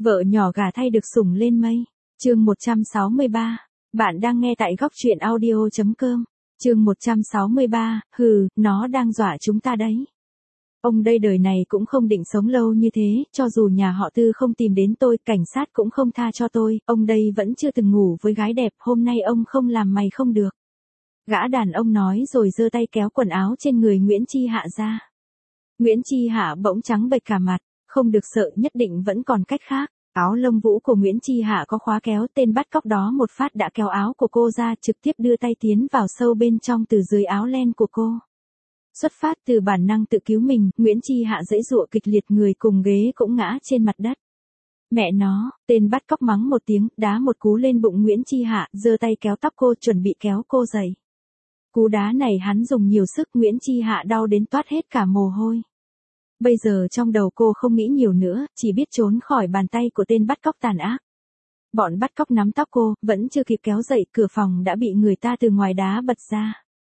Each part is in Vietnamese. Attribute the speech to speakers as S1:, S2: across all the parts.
S1: Vợ nhỏ gả thay được sủng lên mây. Chương 163. Bạn đang nghe tại góc truyện audio.com. Chương 163. Nó đang dọa chúng ta đấy. Ông đây đời này cũng không định sống lâu như thế, cho dù nhà họ Tư không tìm đến tôi, cảnh sát cũng không tha cho tôi, ông đây vẫn chưa từng ngủ với gái đẹp, hôm nay ông không làm mày không được. Gã đàn ông nói rồi giơ tay kéo quần áo trên người Nguyễn Chi Hạ ra. Nguyễn Chi Hạ bỗng trắng bệch cả mặt, không được sợ, nhất định vẫn còn cách khác. Áo lông vũ của Nguyễn Chi Hạ có khóa kéo, tên bắt cóc đó một phát đã kéo áo của cô ra, trực tiếp đưa tay tiến vào sâu bên trong từ dưới áo len của cô. Xuất phát từ bản năng tự cứu mình, Nguyễn Chi Hạ giãy giụa kịch liệt, người cùng ghế cũng ngã trên mặt đất. Mẹ nó, tên bắt cóc mắng một tiếng, đá một cú lên bụng Nguyễn Chi Hạ, giơ tay kéo tóc cô, chuẩn bị kéo cô dậy. Cú đá này hắn dùng nhiều sức, Nguyễn Chi Hạ đau đến toát hết cả mồ hôi. Bây giờ trong đầu cô không nghĩ nhiều nữa, chỉ biết trốn khỏi bàn tay của tên bắt cóc tàn ác. Bọn bắt cóc nắm tóc cô, vẫn chưa kịp kéo dậy, cửa phòng đã bị người ta từ ngoài đá bật ra.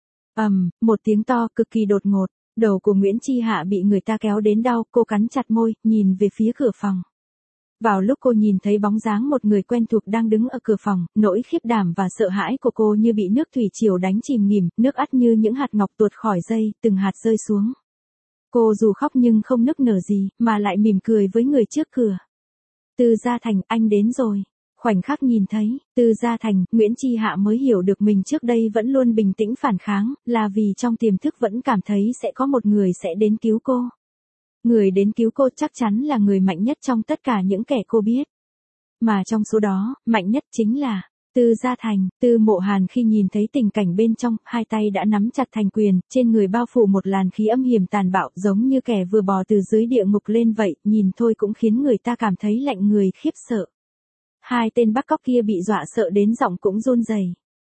S1: Một tiếng to cực kỳ đột ngột, đầu của Nguyễn Chi Hạ bị người ta kéo đến đau, cô cắn chặt môi, nhìn về phía cửa phòng. Vào lúc cô nhìn thấy bóng dáng một người quen thuộc đang đứng ở cửa phòng, nỗi khiếp đảm và sợ hãi của cô như bị nước thủy triều đánh chìm nghỉm, nước ắt như những hạt ngọc tuột khỏi dây, từng hạt rơi xuống. Cô dù khóc nhưng không nức nở gì, mà lại mỉm cười với người trước cửa. Tư Gia Thành, anh đến rồi. Khoảnh khắc nhìn thấy Tư Gia Thành, Nguyễn Chi Hạ mới hiểu được mình trước đây vẫn luôn bình tĩnh phản kháng, là vì trong tiềm thức vẫn cảm thấy sẽ có một người sẽ đến cứu cô. Người đến cứu cô chắc chắn là người mạnh nhất trong tất cả những kẻ cô biết. Mà trong số đó, mạnh nhất chính là Tư Gia Thành. Tư Mộ Hàn khi nhìn thấy tình cảnh bên trong, hai tay đã nắm chặt thành quyền, trên người bao phủ một làn khí âm hiểm tàn bạo, giống như kẻ vừa bò từ dưới địa ngục lên vậy, nhìn thôi cũng khiến người ta cảm thấy lạnh người, khiếp sợ. Hai tên bắt cóc kia bị dọa sợ đến giọng cũng run rẩy.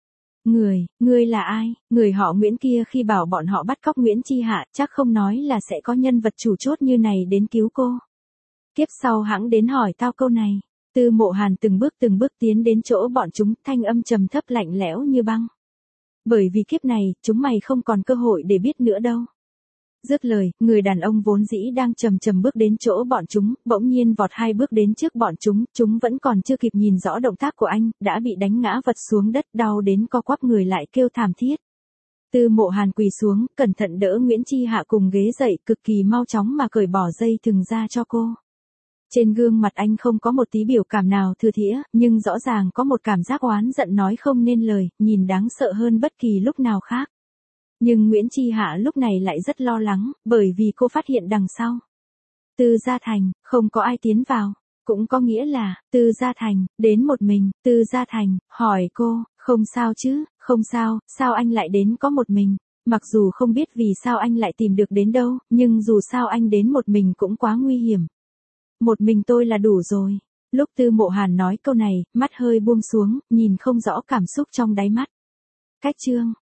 S1: Ngươi là ai? Người họ Nguyễn kia khi bảo bọn họ bắt cóc Nguyễn Chi Hạ, chắc không nói là sẽ có nhân vật chủ chốt như này đến cứu cô. Kiếp sau hãng đến hỏi tao câu này. Tư Mộ Hàn từng bước tiến đến chỗ bọn chúng, thanh âm trầm thấp lạnh lẽo như băng. Bởi vì kiếp này, chúng mày không còn cơ hội để biết nữa đâu. Dứt lời, người đàn ông vốn dĩ đang chậm bước đến chỗ bọn chúng, bỗng nhiên vọt hai bước đến trước bọn chúng vẫn còn chưa kịp nhìn rõ động tác của anh, đã bị đánh ngã vật xuống đất, đau đến co quắp người lại kêu thảm thiết. Tư Mộ Hàn quỳ xuống, cẩn thận đỡ Nguyễn Chi Hạ cùng ghế dậy, cực kỳ mau chóng mà cởi bỏ dây thừng ra cho cô. Trên gương mặt anh không có một tí biểu cảm nào thưa thĩa, nhưng rõ ràng có một cảm giác oán giận nói không nên lời, nhìn đáng sợ hơn bất kỳ lúc nào khác. Nhưng Nguyễn Chi Hạ lúc này lại rất lo lắng, bởi vì cô phát hiện đằng sau Tư Gia Thành, không có ai tiến vào. Cũng có nghĩa là, Tư Gia Thành, đến một mình. Tư Gia Thành, hỏi cô, không sao chứ? Không sao, sao anh lại đến có một mình? Mặc dù không biết vì sao anh lại tìm được đến đâu, nhưng dù sao anh đến một mình cũng quá nguy hiểm. Một mình tôi là đủ rồi. Lúc Tư Mộ Hàn nói câu này, mắt hơi buông xuống, nhìn không rõ cảm xúc trong đáy mắt. Cách chương